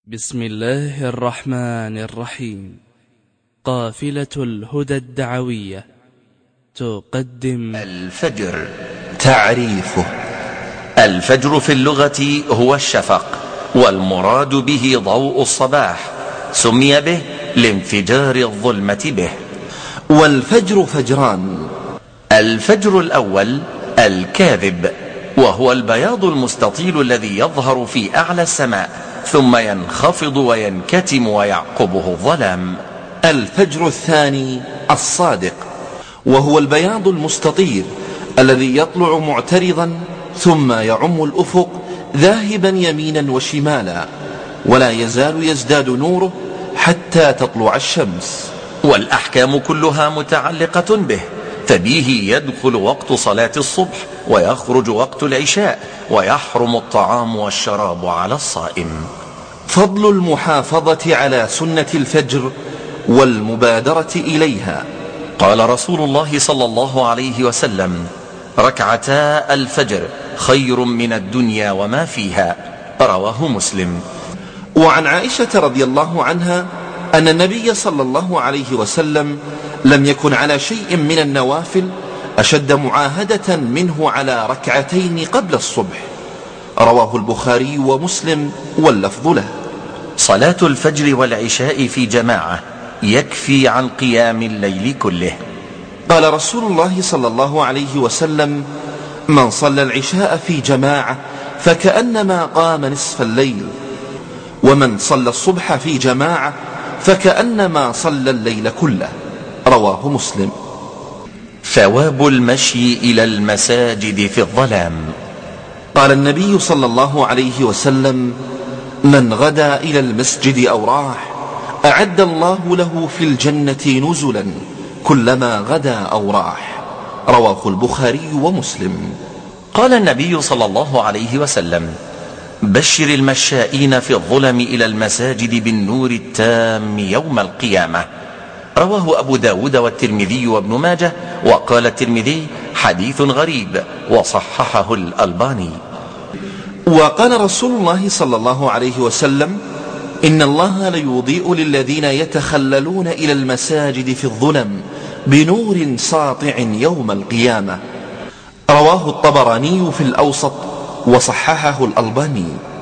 بسم الله الرحمن الرحيم. قافلة الهدى الدعوية تقدم الفجر. تعريفه: الفجر في اللغة هو الشفق، والمراد به ضوء الصباح، سمي به لانفجار الظلمة به. والفجر فجران: الفجر الأول الكاذب، وهو البياض المستطيل الذي يظهر في أعلى السماء ثم ينخفض وينكتم ويعقبه الظلام. الفجر الثاني الصادق، وهو البياض المستطيل الذي يطلع معترضا ثم يعم الأفق ذاهبا يمينا وشمالا، ولا يزال يزداد نوره حتى تطلع الشمس. والأحكام كلها متعلقة به، فبه يدخل وقت صلاة الصبح ويخرج وقت العشاء، ويحرم الطعام والشراب على الصائم. فضل المحافظة على سنة الفجر والمبادرة إليها: قال رسول الله صلى الله عليه وسلم: ركعتا الفجر خير من الدنيا وما فيها. رواه مسلم. وعن عائشة رضي الله عنها أن النبي صلى الله عليه وسلم لم يكن على شيء من النوافل أشد معاهدة منه على ركعتين قبل الصبح. رواه البخاري ومسلم واللفظ له. صلاة الفجر والعشاء في جماعة يكفي عن قيام الليل كله. قال رسول الله صلى الله عليه وسلم: من صلى العشاء في جماعة فكأنما قام نصف الليل، ومن صلى الصبح في جماعة فكأنما صلى الليل كله. رواه مسلم. ثواب المشي إلى المساجد في الظلام. قال النبي صلى الله عليه وسلم: من غدا إلى المسجد أو راح أعد الله له في الجنة نزلا كلما غدا أو راح. رواه البخاري ومسلم. قال النبي صلى الله عليه وسلم: بشر المشائين في الظلم إلى المساجد بالنور التام يوم القيامة. رواه أبو داود والترمذي وابن ماجه، وقال الترمذي: حديث غريب، وصححه الألباني. وقال رسول الله صلى الله عليه وسلم: إن الله ليضيء للذين يتخللون إلى المساجد في الظلم بنور ساطع يوم القيامة. رواه الطبراني في الأوسط وصححه الألباني.